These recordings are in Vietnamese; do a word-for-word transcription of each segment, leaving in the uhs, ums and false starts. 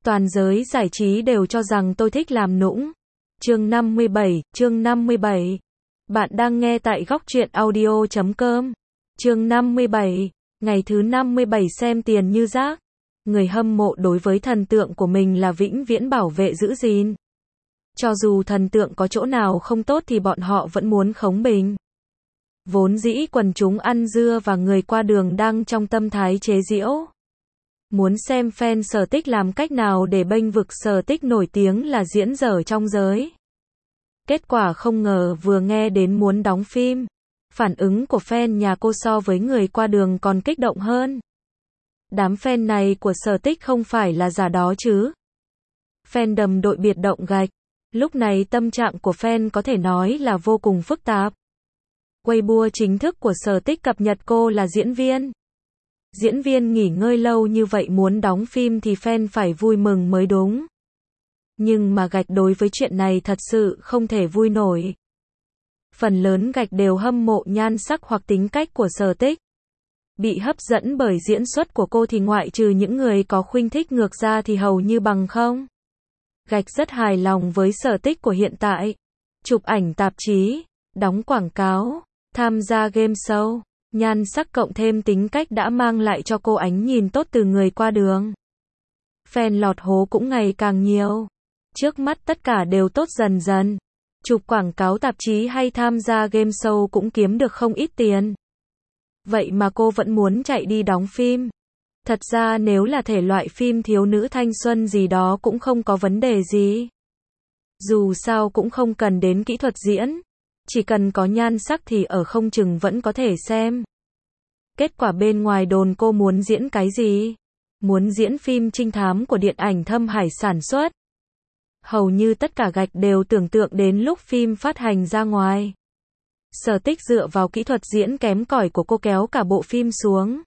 Toàn giới giải trí đều cho rằng tôi thích làm nũng. Chương năm mươi bảy, chương năm mươi bảy. Bạn đang nghe tại góc truyện audio chấm com. Chương năm mươi bảy, ngày thứ năm mươi bảy xem tiền như rác. Người hâm mộ đối với thần tượng của mình là vĩnh viễn bảo vệ giữ gìn. Cho dù thần tượng có chỗ nào không tốt thì bọn họ vẫn muốn khống bình. Vốn dĩ quần chúng ăn dưa và người qua đường đang trong tâm thái chế giễu. Muốn xem fan Sở Tích làm cách nào để bênh vực Sở Tích nổi tiếng là diễn dở trong giới. Kết quả không ngờ vừa nghe đến muốn đóng phim, phản ứng của fan nhà cô so với người qua đường còn kích động hơn. Đám fan này của Sở Tích không phải là giả đó chứ. Fandom đội biệt động gạch. Lúc này tâm trạng của fan có thể nói là vô cùng phức tạp. Weibo chính thức của Sở Tích cập nhật cô là diễn viên. Diễn viên nghỉ ngơi lâu như vậy muốn đóng phim thì fan phải vui mừng mới đúng. Nhưng mà gạch đối với chuyện này thật sự không thể vui nổi. Phần lớn gạch đều hâm mộ nhan sắc hoặc tính cách của Sở Tích. Bị hấp dẫn bởi diễn xuất của cô thì ngoại trừ những người có khuynh thích ngược ra thì hầu như bằng không. Gạch rất hài lòng với Sở Tích của hiện tại. Chụp ảnh tạp chí, đóng quảng cáo, tham gia game show. Nhan sắc cộng thêm tính cách đã mang lại cho cô ánh nhìn tốt từ người qua đường. Fan lọt hố cũng ngày càng nhiều. Trước mắt tất cả đều tốt dần dần. Chụp quảng cáo tạp chí hay tham gia game show cũng kiếm được không ít tiền. Vậy mà cô vẫn muốn chạy đi đóng phim. Thật ra nếu là thể loại phim thiếu nữ thanh xuân gì đó cũng không có vấn đề gì. Dù sao cũng không cần đến kỹ thuật diễn. Chỉ cần có nhan sắc thì ở không chừng vẫn có thể xem. Kết quả bên ngoài đồn cô muốn diễn cái gì? Muốn diễn phim trinh thám của điện ảnh Thâm Hải sản xuất. Hầu như tất cả gạch đều tưởng tượng đến lúc phim phát hành ra ngoài. Sở Tích dựa vào kỹ thuật diễn kém cỏi của cô kéo cả bộ phim xuống.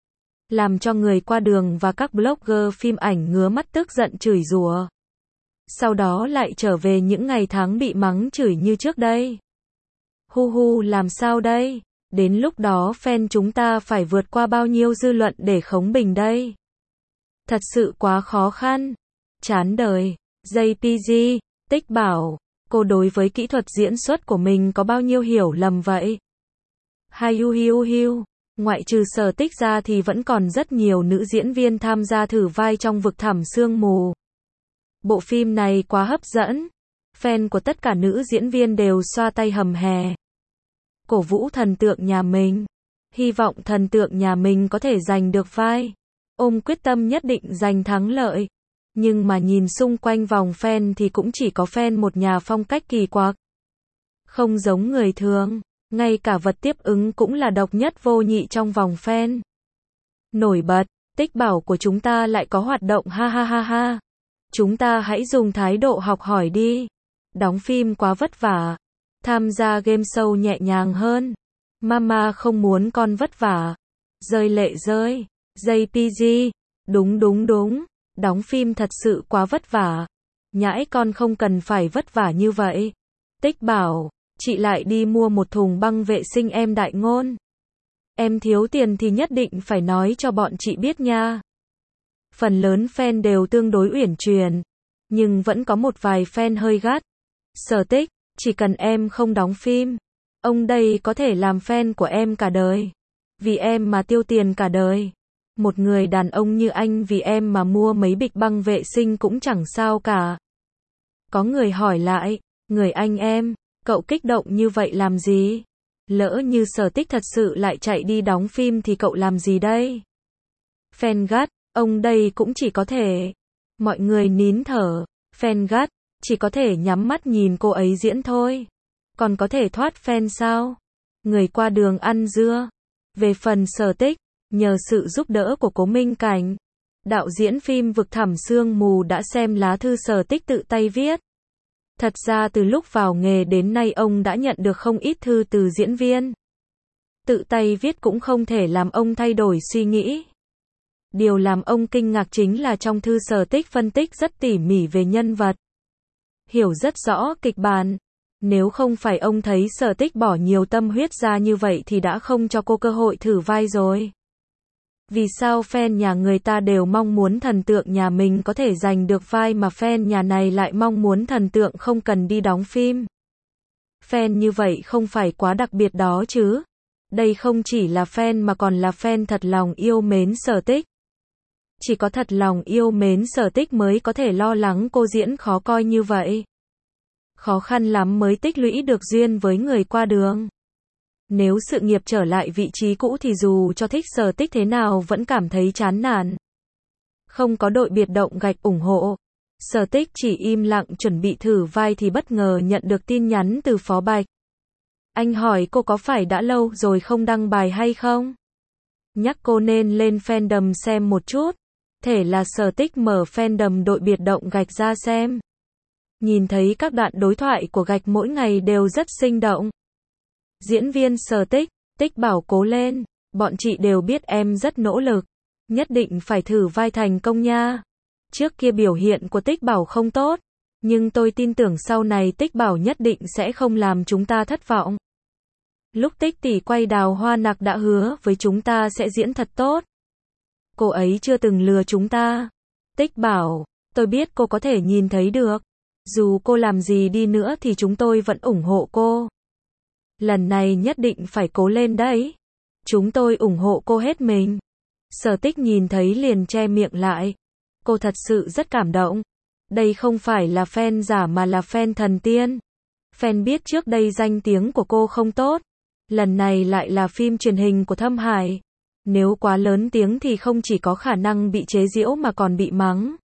Làm cho người qua đường và các blogger phim ảnh ngứa mắt tức giận chửi rủa. Sau đó lại trở về những ngày tháng bị mắng chửi như trước đây. Hu hu làm sao đây? Đến lúc đó fan chúng ta phải vượt qua bao nhiêu dư luận để khống bình đây? Thật sự quá khó khăn. Chán đời. gi pê giê, Tích bảo, cô đối với kỹ thuật diễn xuất của mình có bao nhiêu hiểu lầm vậy? Hai hu hiu hiu. Ngoại trừ Sở Tích ra thì vẫn còn rất nhiều nữ diễn viên tham gia thử vai trong Vực Thẳm Sương Mù. Bộ phim này quá hấp dẫn. Fan của tất cả nữ diễn viên đều xoa tay hầm hè. Cổ vũ thần tượng nhà mình. Hy vọng thần tượng nhà mình có thể giành được vai. Ôm quyết tâm nhất định giành thắng lợi. Nhưng mà nhìn xung quanh vòng fan thì cũng chỉ có fan một nhà phong cách kỳ quặc. Không giống người thường. Ngay cả vật tiếp ứng cũng là độc nhất vô nhị trong vòng fan. Nổi bật. Tích bảo của chúng ta lại có hoạt động ha ha ha ha. Chúng ta hãy dùng thái độ học hỏi đi. Đóng phim quá vất vả. Tham gia game show nhẹ nhàng hơn. Mama không muốn con vất vả. Rơi lệ rơi. gi pê giê. Đúng đúng đúng. Đóng phim thật sự quá vất vả. Nhãi con không cần phải vất vả như vậy. Tích bảo, chị lại đi mua một thùng băng vệ sinh em đại ngôn. Em thiếu tiền thì nhất định phải nói cho bọn chị biết nha. Phần lớn fan đều tương đối uyển chuyển. Nhưng vẫn có một vài fan hơi gắt. Sở Tích, chỉ cần em không đóng phim, ông đây có thể làm fan của em cả đời. Vì em mà tiêu tiền cả đời. Một người đàn ông như anh vì em mà mua mấy bịch băng vệ sinh cũng chẳng sao cả. Có người hỏi lại, người anh em, cậu kích động như vậy làm gì? Lỡ như Sở Tích thật sự lại chạy đi đóng phim thì cậu làm gì đây? Fan gắt, ông đây cũng chỉ có thể. Mọi người nín thở, fan gắt, chỉ có thể nhắm mắt nhìn cô ấy diễn thôi. Còn có thể thoát fan sao? Người qua đường ăn dưa. Về phần Sở Tích, nhờ sự giúp đỡ của Cố Minh Cảnh, đạo diễn phim Vực Thẳm Sương Mù đã xem lá thư Sở Tích tự tay viết. Thật ra từ lúc vào nghề đến nay ông đã nhận được không ít thư từ diễn viên. Tự tay viết cũng không thể làm ông thay đổi suy nghĩ. Điều làm ông kinh ngạc chính là trong thư Sở Tích phân tích rất tỉ mỉ về nhân vật. Hiểu rất rõ kịch bản. Nếu không phải ông thấy Sở Tích bỏ nhiều tâm huyết ra như vậy thì đã không cho cô cơ hội thử vai rồi. Vì sao fan nhà người ta đều mong muốn thần tượng nhà mình có thể giành được vai mà fan nhà này lại mong muốn thần tượng không cần đi đóng phim? Fan như vậy không phải quá đặc biệt đó chứ? Đây không chỉ là fan mà còn là fan thật lòng yêu mến Sở Tích. Chỉ có thật lòng yêu mến Sở Tích mới có thể lo lắng cô diễn khó coi như vậy. Khó khăn lắm mới tích lũy được duyên với người qua đường. Nếu sự nghiệp trở lại vị trí cũ thì dù cho thích Sở Tích thế nào vẫn cảm thấy chán nản. Không có đội biệt động gạch ủng hộ. Sở Tích chỉ im lặng chuẩn bị thử vai thì bất ngờ nhận được tin nhắn từ Phó Bạch. Anh hỏi cô có phải đã lâu rồi không đăng bài hay không? Nhắc cô nên lên fandom xem một chút. Thể là Sở Tích mở fandom đội biệt động gạch ra xem. Nhìn thấy các đoạn đối thoại của gạch mỗi ngày đều rất sinh động. Diễn viên Sở Tích, Tích bảo cố lên, bọn chị đều biết em rất nỗ lực, nhất định phải thử vai thành công nha. Trước kia biểu hiện của Tích bảo không tốt, nhưng tôi tin tưởng sau này Tích bảo nhất định sẽ không làm chúng ta thất vọng. Lúc Tích tỷ quay Đào Hoa Nặc đã hứa với chúng ta sẽ diễn thật tốt. Cô ấy chưa từng lừa chúng ta. Tích bảo, tôi biết cô có thể nhìn thấy được. Dù cô làm gì đi nữa thì chúng tôi vẫn ủng hộ cô. Lần này nhất định phải cố lên đấy. Chúng tôi ủng hộ cô hết mình. Sở Tích nhìn thấy liền che miệng lại. Cô thật sự rất cảm động. Đây không phải là fan giả mà là fan thần tiên. Fan biết trước đây danh tiếng của cô không tốt. Lần này lại là phim truyền hình của Thâm Hải. Nếu quá lớn tiếng thì không chỉ có khả năng bị chế giễu mà còn bị mắng.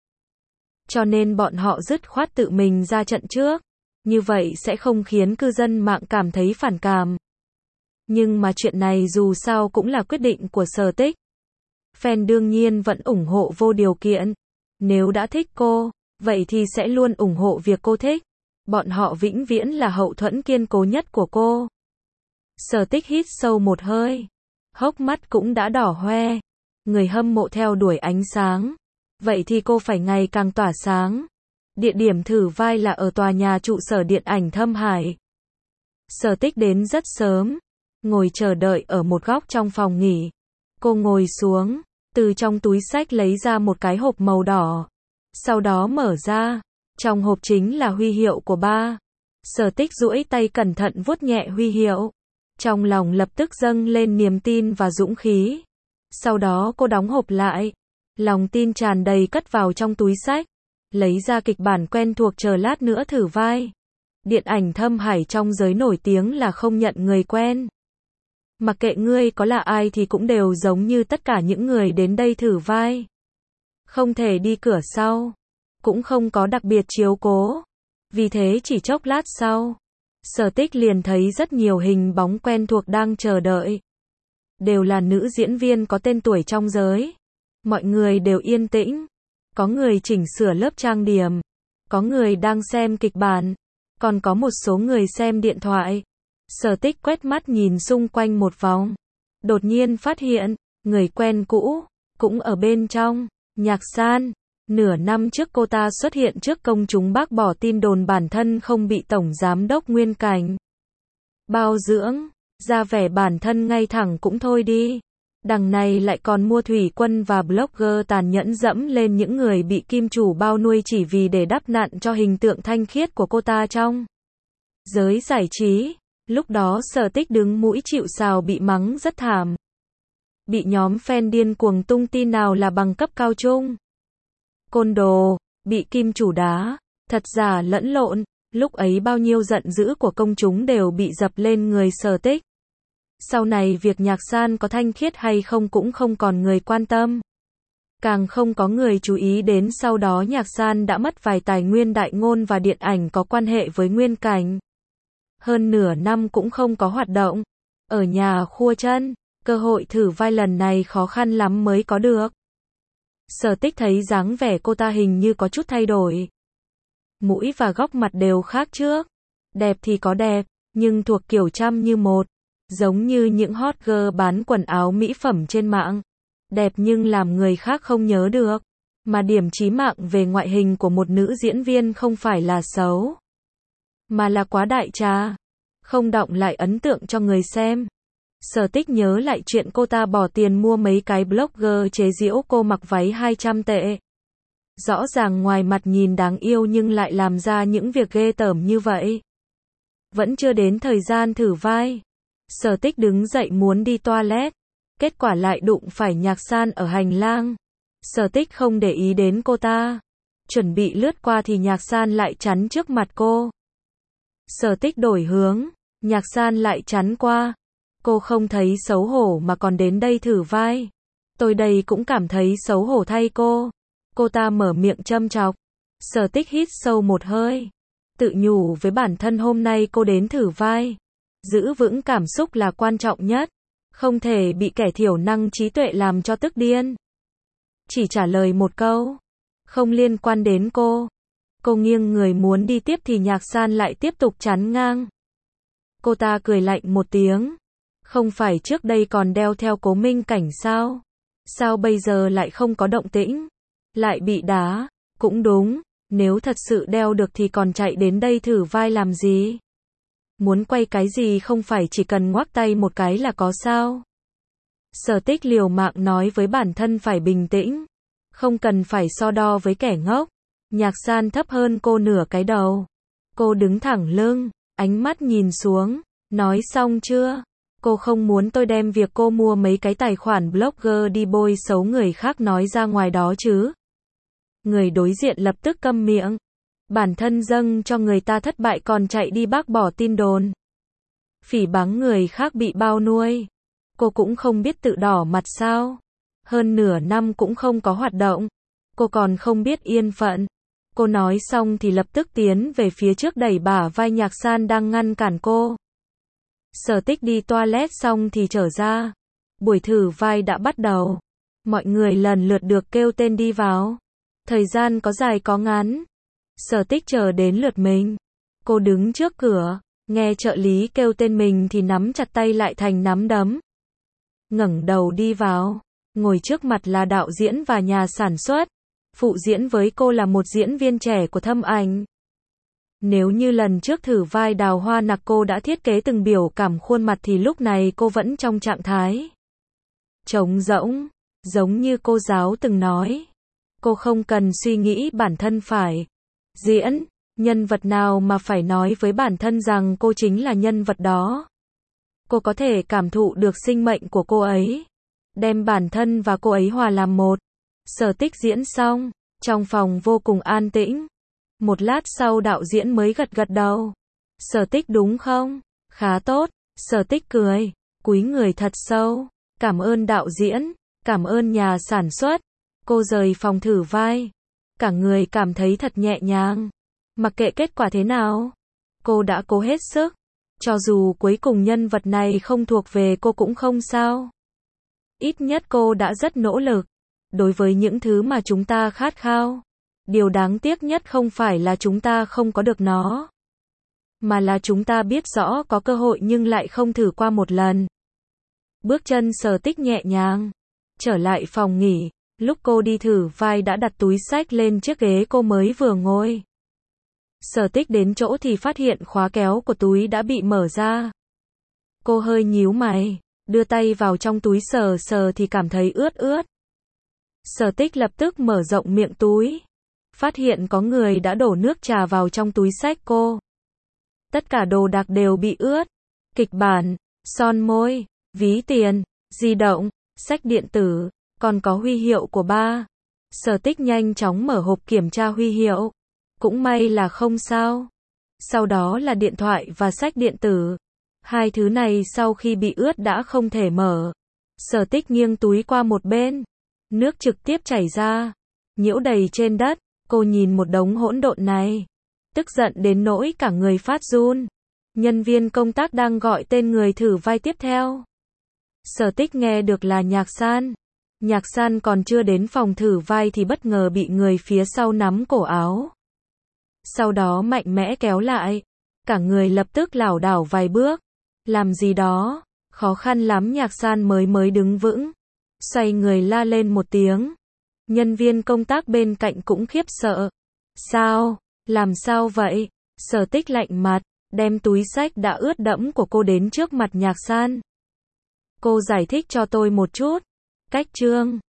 Cho nên bọn họ dứt khoát tự mình ra trận trước. Như vậy sẽ không khiến cư dân mạng cảm thấy phản cảm. Nhưng mà chuyện này dù sao cũng là quyết định của Sở Tích. Fan đương nhiên vẫn ủng hộ vô điều kiện. Nếu đã thích cô, vậy thì sẽ luôn ủng hộ việc cô thích. Bọn họ vĩnh viễn là hậu thuẫn kiên cố nhất của cô. Sở Tích hít sâu một hơi. Hốc mắt cũng đã đỏ hoe. Người hâm mộ theo đuổi ánh sáng. Vậy thì cô phải ngày càng tỏa sáng. Địa điểm thử vai là ở tòa nhà trụ sở điện ảnh Thâm Hải. Sở Tích đến rất sớm. Ngồi chờ đợi ở một góc trong phòng nghỉ. Cô ngồi xuống. Từ trong túi xách lấy ra một cái hộp màu đỏ. Sau đó mở ra. Trong hộp chính là huy hiệu của ba. Sở Tích duỗi tay cẩn thận vuốt nhẹ huy hiệu. Trong lòng lập tức dâng lên niềm tin và dũng khí. Sau đó cô đóng hộp lại. Lòng tin tràn đầy cất vào trong túi xách. Lấy ra kịch bản quen thuộc chờ lát nữa thử vai. Điện ảnh Thâm Hải trong giới nổi tiếng là không nhận người quen. Mặc kệ ngươi có là ai thì cũng đều giống như tất cả những người đến đây thử vai. Không thể đi cửa sau. Cũng không có đặc biệt chiếu cố. Vì thế chỉ chốc lát sau. Sở Tích liền thấy rất nhiều hình bóng quen thuộc đang chờ đợi. Đều là nữ diễn viên có tên tuổi trong giới. Mọi người đều yên tĩnh. Có người chỉnh sửa lớp trang điểm. Có người đang xem kịch bản. Còn có một số người xem điện thoại. Sở Tích quét mắt nhìn xung quanh một vòng. Đột nhiên phát hiện, người quen cũ, cũng ở bên trong. Nhạc San. Nửa năm trước cô ta xuất hiện trước công chúng bác bỏ tin đồn bản thân không bị Tổng Giám đốc Nguyên Cảnh bao dưỡng. Ra vẻ bản thân ngay thẳng cũng thôi đi. Đằng này lại còn mua thủy quân và blogger tàn nhẫn dẫm lên những người bị kim chủ bao nuôi chỉ vì để đắp nặn cho hình tượng thanh khiết của cô ta trong giới giải trí. Lúc đó Sở Tích đứng mũi chịu sào bị mắng rất thảm. Bị nhóm fan điên cuồng tung tin nào là bằng cấp cao trung. Côn đồ, bị kim chủ đá, thật giả lẫn lộn. Lúc ấy bao nhiêu giận dữ của công chúng đều bị dập lên người Sở Tích. Sau này việc Nhạc San có thanh khiết hay không cũng không còn người quan tâm. Càng không có người chú ý đến sau đó Nhạc San đã mất vài tài nguyên đại ngôn và điện ảnh có quan hệ với Nguyên Cảnh. Hơn nửa năm cũng không có hoạt động. Ở nhà khua chân, cơ hội thử vai lần này khó khăn lắm mới có được. Sở Tích thấy dáng vẻ cô ta hình như có chút thay đổi. Mũi và góc mặt đều khác trước. Đẹp thì có đẹp, nhưng thuộc kiểu chăm như một. Giống như những hot girl bán quần áo mỹ phẩm trên mạng. Đẹp nhưng làm người khác không nhớ được. Mà điểm chí mạng về ngoại hình của một nữ diễn viên không phải là xấu, mà là quá đại trà. Không đọng lại ấn tượng cho người xem. Sở Tích nhớ lại chuyện cô ta bỏ tiền mua mấy cái blogger chế giễu cô mặc váy hai trăm tệ. Rõ ràng ngoài mặt nhìn đáng yêu nhưng lại làm ra những việc ghê tởm như vậy. Vẫn chưa đến thời gian thử vai. Sở Tích đứng dậy muốn đi toilet. Kết quả lại đụng phải Nhạc San ở hành lang. Sở Tích không để ý đến cô ta. Chuẩn bị lướt qua thì Nhạc San lại chắn trước mặt cô. Sở Tích đổi hướng. Nhạc San lại chắn qua. Cô không thấy xấu hổ mà còn đến đây thử vai. Tôi đây cũng cảm thấy xấu hổ thay cô. Cô ta mở miệng châm chọc. Sở Tích hít sâu một hơi. Tự nhủ với bản thân hôm nay cô đến thử vai. Giữ vững cảm xúc là quan trọng nhất. Không thể bị kẻ thiểu năng trí tuệ làm cho tức điên. Chỉ trả lời một câu. Không liên quan đến cô. Cô nghiêng người muốn đi tiếp thì Nhạc San lại tiếp tục chắn ngang. Cô ta cười lạnh một tiếng. Không phải trước đây còn đeo theo Cố Minh Cảnh sao? Sao bây giờ lại không có động tĩnh? Lại bị đá. Cũng đúng. Nếu thật sự đeo được thì còn chạy đến đây thử vai làm gì? Muốn quay cái gì không phải chỉ cần ngoắc tay một cái là có sao? Sở Tích liều mạng nói với bản thân phải bình tĩnh. Không cần phải so đo với kẻ ngốc. Nhạc San thấp hơn cô nửa cái đầu. Cô đứng thẳng lưng, ánh mắt nhìn xuống. Nói xong chưa? Cô không muốn tôi đem việc cô mua mấy cái tài khoản blogger đi bôi xấu người khác nói ra ngoài đó chứ? Người đối diện lập tức câm miệng. Bản thân dâng cho người ta thất bại còn chạy đi bác bỏ tin đồn. Phỉ báng người khác bị bao nuôi. Cô cũng không biết tự đỏ mặt sao? Hơn nửa năm cũng không có hoạt động. Cô còn không biết yên phận. Cô nói xong thì lập tức tiến về phía trước đẩy bả vai Nhạc San đang ngăn cản cô. Sở Tích đi toilet xong thì trở ra. Buổi thử vai đã bắt đầu. Mọi người lần lượt được kêu tên đi vào. Thời gian có dài có ngắn. Sở Tích chờ đến lượt mình. Cô đứng trước cửa, nghe trợ lý kêu tên mình thì nắm chặt tay lại thành nắm đấm. Ngẩng đầu đi vào. Ngồi trước mặt là đạo diễn và nhà sản xuất. Phụ diễn với cô là một diễn viên trẻ của Thâm Ảnh. Nếu như lần trước thử vai Đào Hoa Nặc cô đã thiết kế từng biểu cảm khuôn mặt thì lúc này cô vẫn trong trạng thái trống rỗng, giống như cô giáo từng nói. Cô không cần suy nghĩ bản thân phải diễn, nhân vật nào mà phải nói với bản thân rằng cô chính là nhân vật đó. Cô có thể cảm thụ được sinh mệnh của cô ấy, đem bản thân và cô ấy hòa làm một. Sở Tích diễn xong, trong phòng vô cùng an tĩnh. Một lát sau đạo diễn mới gật gật đầu. Sở Tích đúng không? Khá tốt. Sở Tích cười, cúi người thật sâu. Cảm ơn đạo diễn, cảm ơn nhà sản xuất. Cô rời phòng thử vai. Cả người cảm thấy thật nhẹ nhàng. Mặc kệ kết quả thế nào, cô đã cố hết sức. Cho dù cuối cùng nhân vật này không thuộc về cô cũng không sao. Ít nhất cô đã rất nỗ lực. Đối với những thứ mà chúng ta khát khao, điều đáng tiếc nhất không phải là chúng ta không có được nó, mà là chúng ta biết rõ có cơ hội nhưng lại không thử qua một lần. Bước chân Sở Tích nhẹ nhàng, trở lại phòng nghỉ. Lúc cô đi thử vai đã đặt túi xách lên chiếc ghế cô mới vừa ngồi. Sở Tích đến chỗ thì phát hiện khóa kéo của túi đã bị mở ra. Cô hơi nhíu mày, đưa tay vào trong túi sờ sờ thì cảm thấy ướt ướt. Sở Tích lập tức mở rộng miệng túi. Phát hiện có người đã đổ nước trà vào trong túi xách cô. Tất cả đồ đạc đều bị ướt. Kịch bản, son môi, ví tiền, di động, sách điện tử, còn có huy hiệu của ba. Sở Tích nhanh chóng mở hộp kiểm tra huy hiệu. Cũng may là không sao. Sau đó là điện thoại và sách điện tử. Hai thứ này sau khi bị ướt đã không thể mở. Sở Tích nghiêng túi qua một bên. Nước trực tiếp chảy ra, nhiễu đầy trên đất. Cô nhìn một đống hỗn độn này, tức giận đến nỗi cả người phát run. Nhân viên công tác đang gọi tên người thử vai tiếp theo. Sở Tích nghe được là Nhạc San. Nhạc San còn chưa đến phòng thử vai thì bất ngờ bị người phía sau nắm cổ áo. Sau đó mạnh mẽ kéo lại. Cả người lập tức lảo đảo vài bước. Làm gì đó, khó khăn lắm Nhạc San mới mới đứng vững. Xoay người la lên một tiếng. Nhân viên công tác bên cạnh cũng khiếp sợ. Sao? Làm sao vậy? Sở Tích lạnh mặt, đem túi xách đã ướt đẫm của cô đến trước mặt Nhạc San. Cô giải thích cho tôi một chút. Cách chương